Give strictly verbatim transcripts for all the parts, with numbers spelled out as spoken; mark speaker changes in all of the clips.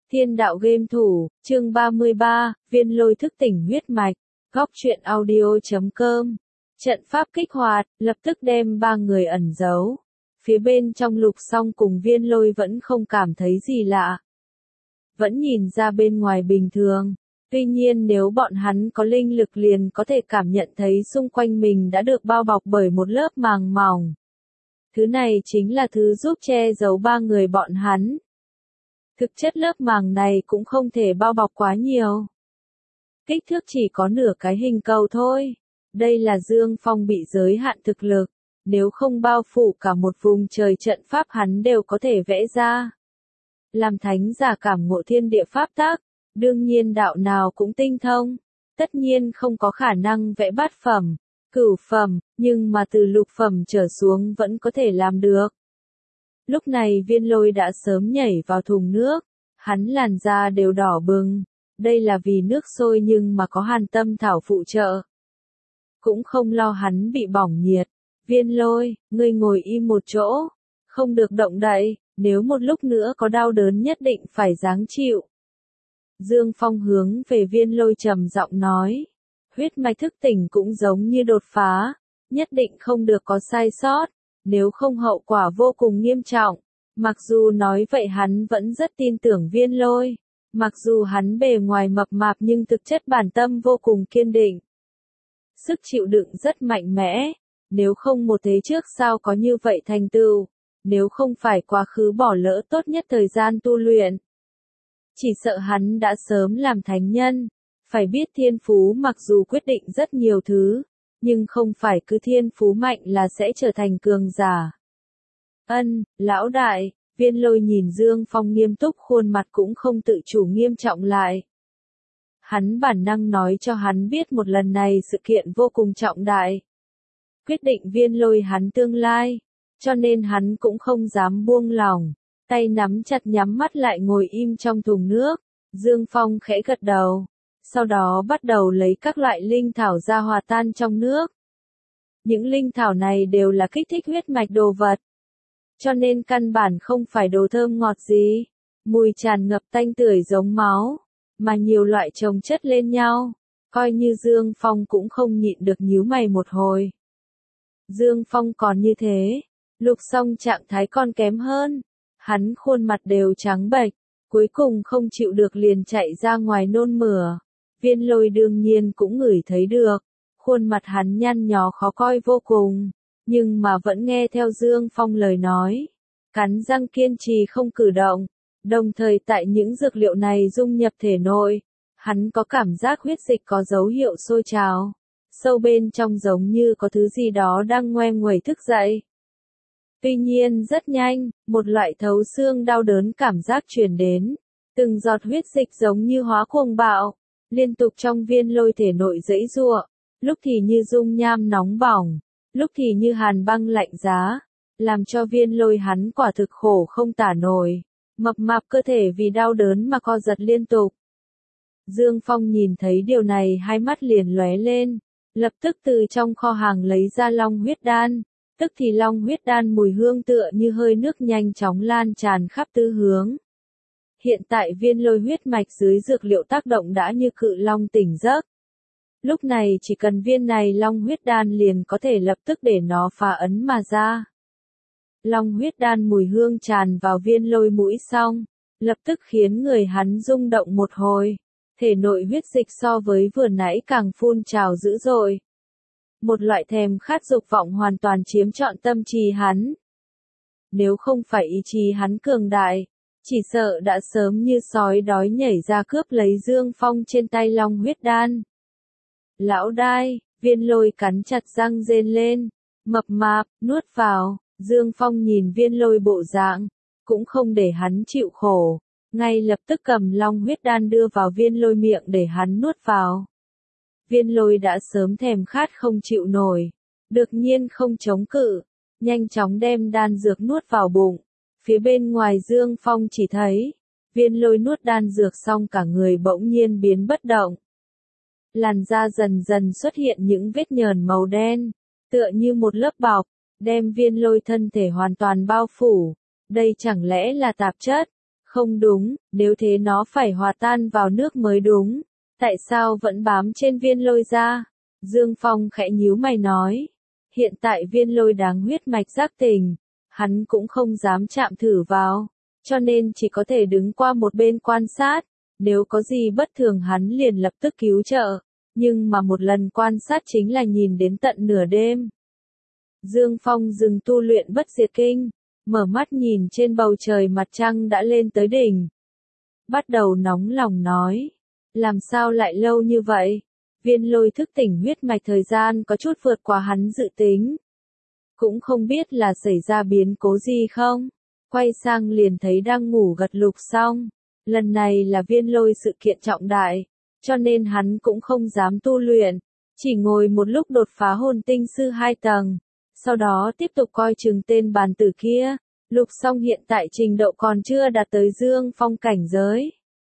Speaker 1: Thiên đạo game thủ, chương ba mươi ba, viên lôi thức tỉnh huyết mạch, góc truyện audio chấm com. Trận pháp kích hoạt, lập tức đem ba người ẩn giấu. Phía bên trong Lục Song cùng viên lôi vẫn không cảm thấy gì lạ. Vẫn nhìn ra bên ngoài bình thường. Tuy nhiên nếu bọn hắn có linh lực liền có thể cảm nhận thấy xung quanh mình đã được bao bọc bởi một lớp màng mỏng. Thứ này chính là thứ giúp che giấu ba người bọn hắn. Thực chất lớp màng này cũng không thể bao bọc quá nhiều. Kích thước chỉ có nửa cái hình cầu thôi. Đây là Dương Phong bị giới hạn thực lực. Nếu không bao phủ cả một vùng trời trận pháp hắn đều có thể vẽ ra. Làm thánh giả cảm ngộ thiên địa pháp tắc, đương nhiên đạo nào cũng tinh thông. Tất nhiên không có khả năng vẽ bát phẩm, cửu phẩm, nhưng mà từ lục phẩm trở xuống vẫn có thể làm được. Lúc này viên lôi đã sớm nhảy vào thùng nước, hắn làn da đều đỏ bừng, đây là vì nước sôi nhưng mà có hàn tâm thảo phụ trợ. Cũng không lo hắn bị bỏng nhiệt, viên lôi, ngươi ngồi im một chỗ, không được động đậy, nếu một lúc nữa có đau đớn nhất định phải gắng chịu. Dương Phong hướng về viên lôi trầm giọng nói, huyết mạch thức tỉnh cũng giống như đột phá, nhất định không được có sai sót. Nếu không hậu quả vô cùng nghiêm trọng. Mặc dù nói vậy hắn vẫn rất tin tưởng viên lôi. Mặc dù hắn bề ngoài mập mạp nhưng thực chất bản tâm vô cùng kiên định. Sức chịu đựng rất mạnh mẽ. Nếu không một thế trước sao có như vậy thành tựu. Nếu không phải quá khứ bỏ lỡ tốt nhất thời gian tu luyện. Chỉ sợ hắn đã sớm làm thánh nhân. Phải biết thiên phú mặc dù quyết định rất nhiều thứ. Nhưng không phải cứ thiên phú mạnh là sẽ trở thành cường giả. Ân, lão đại, viên lôi nhìn Dương Phong nghiêm túc khuôn mặt cũng không tự chủ nghiêm trọng lại. Hắn bản năng nói cho hắn biết một lần này sự kiện vô cùng trọng đại. Quyết định viên lôi hắn tương lai, cho nên hắn cũng không dám buông lỏng, tay nắm chặt nhắm mắt lại ngồi im trong thùng nước. Dương Phong khẽ gật đầu. Sau đó bắt đầu lấy các loại linh thảo ra hòa tan trong nước. Những linh thảo này đều là kích thích huyết mạch đồ vật. Cho nên căn bản không phải đồ thơm ngọt gì. Mùi tràn ngập tanh tưởi giống máu. Mà nhiều loại chồng chất lên nhau. Coi như Dương Phong cũng không nhịn được nhíu mày một hồi. Dương Phong còn như thế. Lục Song trạng thái còn kém hơn. Hắn khuôn mặt đều trắng bệch. Cuối cùng không chịu được liền chạy ra ngoài nôn mửa. Viên lôi đương nhiên cũng ngửi thấy được, khuôn mặt hắn nhăn nhó khó coi vô cùng, nhưng mà vẫn nghe theo Dương Phong lời nói, cắn răng kiên trì không cử động, đồng thời tại những dược liệu này dung nhập thể nội, hắn có cảm giác huyết dịch có dấu hiệu sôi trào, sâu bên trong giống như có thứ gì đó đang ngoe nguẩy thức dậy. Tuy nhiên rất nhanh, một loại thấu xương đau đớn cảm giác truyền đến, từng giọt huyết dịch giống như hóa cuồng bạo. Liên tục trong viên lôi thể nội giãy giụa, lúc thì như dung nham nóng bỏng, lúc thì như hàn băng lạnh giá, làm cho viên lôi hắn quả thực khổ không tả nổi, mập mạp cơ thể vì đau đớn mà co giật liên tục. Dương Phong nhìn thấy điều này hai mắt liền lóe lên, lập tức từ trong kho hàng lấy ra long huyết đan, tức thì long huyết đan mùi hương tựa như hơi nước nhanh chóng lan tràn khắp tứ hướng. Hiện tại viên lôi huyết mạch dưới dược liệu tác động đã như cự long tỉnh giấc. Lúc này chỉ cần viên này long huyết đan liền có thể lập tức để nó phá ấn mà ra. Long huyết đan mùi hương tràn vào viên lôi mũi xong, lập tức khiến người hắn rung động một hồi. Thể nội huyết dịch so với vừa nãy càng phun trào dữ dội. Một loại thèm khát dục vọng hoàn toàn chiếm trọn tâm trí hắn. Nếu không phải ý chí hắn cường đại, chỉ sợ đã sớm như sói đói nhảy ra cướp lấy Dương Phong trên tay long huyết đan. Lão đai, viên lôi cắn chặt răng rên lên, mập mạp, nuốt vào, Dương Phong nhìn viên lôi bộ dạng, cũng không để hắn chịu khổ, ngay lập tức cầm long huyết đan đưa vào viên lôi miệng để hắn nuốt vào. Viên lôi đã sớm thèm khát không chịu nổi, đương nhiên không chống cự, nhanh chóng đem đan dược nuốt vào bụng. Phía bên ngoài Dương Phong chỉ thấy, viên lôi nuốt đan dược xong cả người bỗng nhiên biến bất động. Làn da dần dần xuất hiện những vết nhờn màu đen, tựa như một lớp bọc, đem viên lôi thân thể hoàn toàn bao phủ. Đây chẳng lẽ là tạp chất? Không đúng, nếu thế nó phải hòa tan vào nước mới đúng. Tại sao vẫn bám trên viên lôi ra? Dương Phong khẽ nhíu mày nói. Hiện tại viên lôi đáng huyết mạch giác tình, hắn cũng không dám chạm thử vào, cho nên chỉ có thể đứng qua một bên quan sát, nếu có gì bất thường hắn liền lập tức cứu trợ, nhưng mà một lần quan sát chính là nhìn đến tận nửa đêm. Dương Phong dừng tu luyện bất diệt kinh, mở mắt nhìn trên bầu trời mặt trăng đã lên tới đỉnh. Bắt đầu nóng lòng nói, làm sao lại lâu như vậy? Viên lôi thức tỉnh huyết mạch thời gian có chút vượt qua hắn dự tính. Cũng không biết là xảy ra biến cố gì không? Quay sang liền thấy đang ngủ gật Lục Song. Lần này là viên lôi sự kiện trọng đại, cho nên hắn cũng không dám tu luyện, chỉ ngồi một lúc đột phá hồn tinh sư hai tầng, sau đó tiếp tục coi chừng tên bàn tử kia. Lục Song hiện tại trình độ còn chưa đạt tới Dương Phong cảnh giới.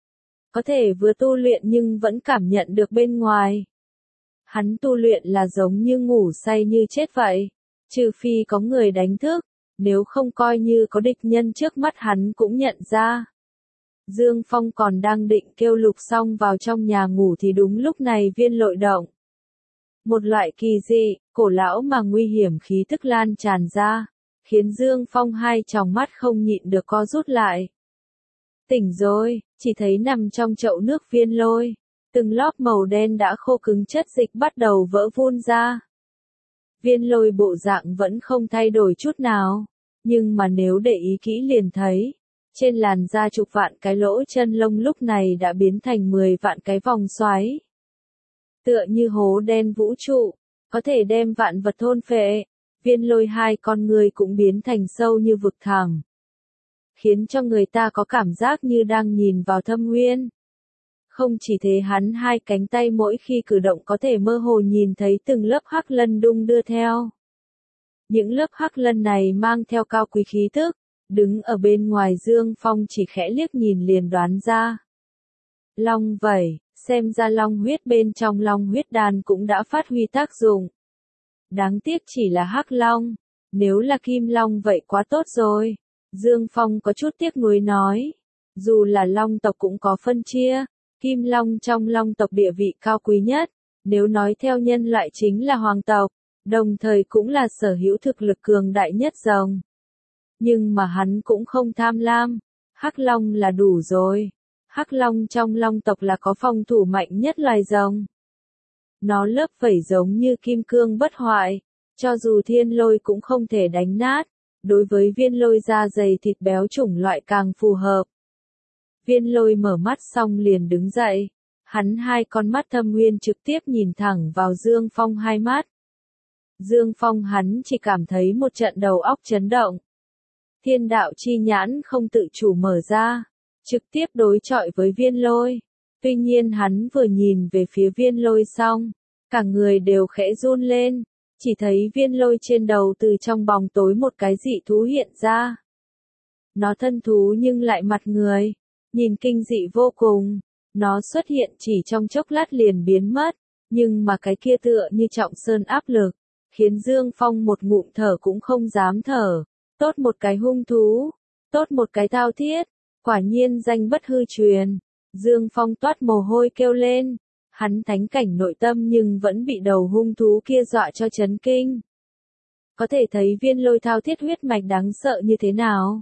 Speaker 1: Có thể vừa tu luyện nhưng vẫn cảm nhận được bên ngoài. Hắn tu luyện là giống như ngủ say như chết vậy, trừ phi có người đánh thức, nếu không coi như có địch nhân trước mắt hắn cũng nhận ra. Dương Phong còn đang định kêu Lục Song vào trong nhà ngủ thì đúng lúc này viên lôi động. Một loại kỳ dị, cổ lão mà nguy hiểm khí tức lan tràn ra, khiến Dương Phong hai tròng mắt không nhịn được co rút lại. Tỉnh rồi, chỉ thấy nằm trong chậu nước viên lôi, từng lóp màu đen đã khô cứng chất dịch bắt đầu vỡ vun ra. Viên lôi bộ dạng vẫn không thay đổi chút nào, nhưng mà nếu để ý kỹ liền thấy, trên làn da chục vạn cái lỗ chân lông lúc này đã biến thành mười vạn cái vòng xoáy. Tựa như hố đen vũ trụ, có thể đem vạn vật thôn phệ, viên lôi hai con người cũng biến thành sâu như vực thẳm, khiến cho người ta có cảm giác như đang nhìn vào thâm nguyên. Không chỉ thế, hắn hai cánh tay mỗi khi cử động có thể mơ hồ nhìn thấy từng lớp hắc lân đung đưa theo. Những lớp hắc lân này mang theo cao quý khí tức, đứng ở bên ngoài Dương Phong chỉ khẽ liếc nhìn liền đoán ra. Long vẩy, xem ra long huyết bên trong long huyết đan cũng đã phát huy tác dụng. Đáng tiếc chỉ là hắc long, nếu là kim long vậy quá tốt rồi. Dương Phong có chút tiếc nuối nói, dù là long tộc cũng có phân chia, kim long trong long tộc địa vị cao quý nhất, nếu nói theo nhân loại chính là hoàng tộc, đồng thời cũng là sở hữu thực lực cường đại nhất rồng. Nhưng mà hắn cũng không tham lam, hắc long là đủ rồi. Hắc long trong long tộc là có phòng thủ mạnh nhất loài rồng. Nó lớp vảy giống như kim cương bất hoại, cho dù thiên lôi cũng không thể đánh nát. Đối với viên lôi da dày thịt béo chủng loại càng phù hợp. Viên lôi mở mắt xong liền đứng dậy, hắn hai con mắt thâm nguyên trực tiếp nhìn thẳng vào Dương Phong hai mắt. Dương Phong hắn chỉ cảm thấy một trận đầu óc chấn động. Thiên đạo chi nhãn không tự chủ mở ra, trực tiếp đối chọi với viên lôi. Tuy nhiên hắn vừa nhìn về phía viên lôi xong, cả người đều khẽ run lên. Chỉ thấy viên lôi trên đầu từ trong bóng tối một cái dị thú hiện ra. Nó thân thú nhưng lại mặt người, nhìn kinh dị vô cùng. Nó xuất hiện chỉ trong chốc lát liền biến mất, nhưng mà cái kia tựa như trọng sơn áp lực, khiến Dương Phong một ngụm thở cũng không dám thở. Tốt một cái hung thú, tốt một cái thao thiết, quả nhiên danh bất hư truyền. Dương Phong toát mồ hôi kêu lên. Hắn thánh cảnh nội tâm nhưng vẫn bị đầu hung thú kia dọa cho chấn kinh. Có thể thấy viên lôi thao thiết huyết mạch đáng sợ như thế nào.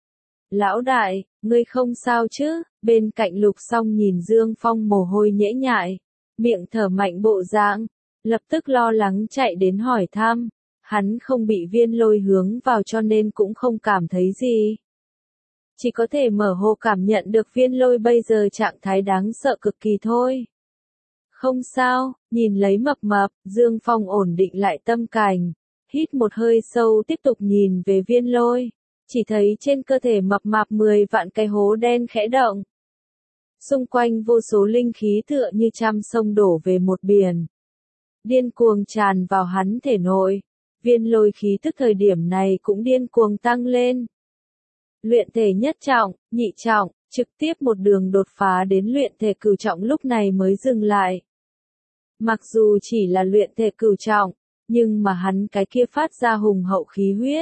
Speaker 1: Lão đại, ngươi không sao chứ? Bên cạnh Lục Song nhìn Dương Phong mồ hôi nhễ nhại, miệng thở mạnh bộ dạng, lập tức lo lắng chạy đến hỏi thăm. Hắn không bị viên lôi hướng vào cho nên cũng không cảm thấy gì. Chỉ có thể mở hồ cảm nhận được viên lôi bây giờ trạng thái đáng sợ cực kỳ thôi. Không sao, nhìn lấy mập mập, Dương Phong ổn định lại tâm cảnh, hít một hơi sâu tiếp tục nhìn về viên lôi, chỉ thấy trên cơ thể mập mạp mười vạn cái hố đen khẽ động. Xung quanh vô số linh khí tựa như trăm sông đổ về một biển. Điên cuồng tràn vào hắn thể nội, viên lôi khí tức thời điểm này cũng điên cuồng tăng lên. Luyện thể nhất trọng, nhị trọng, trực tiếp một đường đột phá đến luyện thể cửu trọng lúc này mới dừng lại. Mặc dù chỉ là luyện thể cửu trọng, nhưng mà hắn cái kia phát ra hùng hậu khí huyết,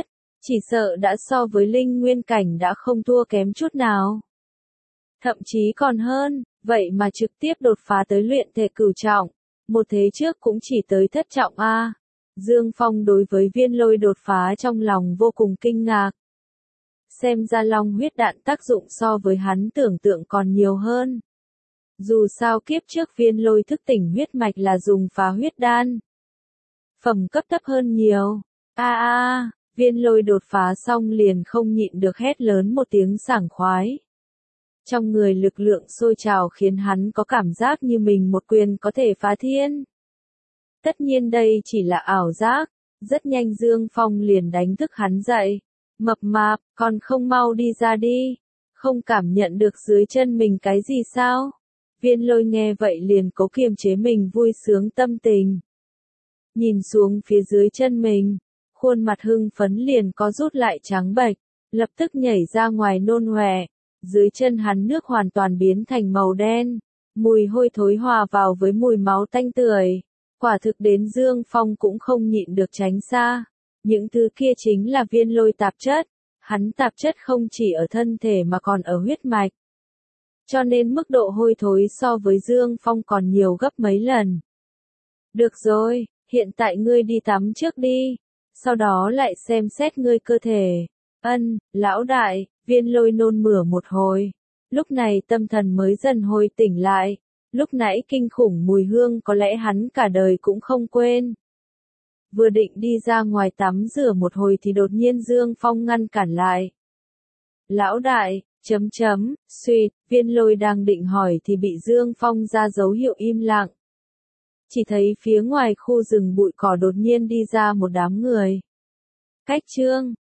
Speaker 1: Chỉ sợ đã so với linh nguyên cảnh đã không thua kém chút nào. Thậm chí còn hơn, vậy mà trực tiếp đột phá tới luyện thể cửu trọng. Một thế trước cũng chỉ tới thất trọng A. Dương Phong đối với viên lôi đột phá trong lòng vô cùng kinh ngạc. Xem ra long huyết đạn tác dụng so với hắn tưởng tượng còn nhiều hơn. Dù sao kiếp trước viên lôi thức tỉnh huyết mạch là dùng phá huyết đan. Phẩm cấp thấp hơn nhiều. A a, viên lôi đột phá xong liền không nhịn được hét lớn một tiếng sảng khoái. Trong người lực lượng sôi trào khiến hắn có cảm giác như mình một quyền có thể phá thiên. Tất nhiên đây chỉ là ảo giác, rất nhanh Dương Phong liền đánh thức hắn dậy. Mập mạp, còn không mau đi ra đi, không cảm nhận được dưới chân mình cái gì sao? Viên lôi nghe vậy liền cố kiềm chế mình vui sướng tâm tình. Nhìn xuống phía dưới chân mình, khuôn mặt hưng phấn liền có rút lại trắng bệch, lập tức nhảy ra ngoài nôn ọe. Dưới chân hắn nước hoàn toàn biến thành màu đen, mùi hôi thối hòa vào với mùi máu tanh tưởi. Quả thực đến Dương Phong cũng không nhịn được tránh xa. Những thứ kia chính là viên lôi tạp chất. Hắn tạp chất không chỉ ở thân thể mà còn ở huyết mạch. Cho nên mức độ hôi thối so với Dương Phong còn nhiều gấp mấy lần. Được rồi, hiện tại ngươi đi tắm trước đi. Sau đó lại xem xét ngươi cơ thể. Ân, lão đại, viên lôi nôn mửa một hồi. Lúc này tâm thần mới dần hồi tỉnh lại. Lúc nãy kinh khủng mùi hương có lẽ hắn cả đời cũng không quên. Vừa định đi ra ngoài tắm rửa một hồi thì đột nhiên Dương Phong ngăn cản lại. Lão đại, chấm chấm, suýt, viên lôi đang định hỏi thì bị Dương Phong ra dấu hiệu im lặng. Chỉ thấy phía ngoài khu rừng bụi cỏ đột nhiên đi ra một đám người. Cách chương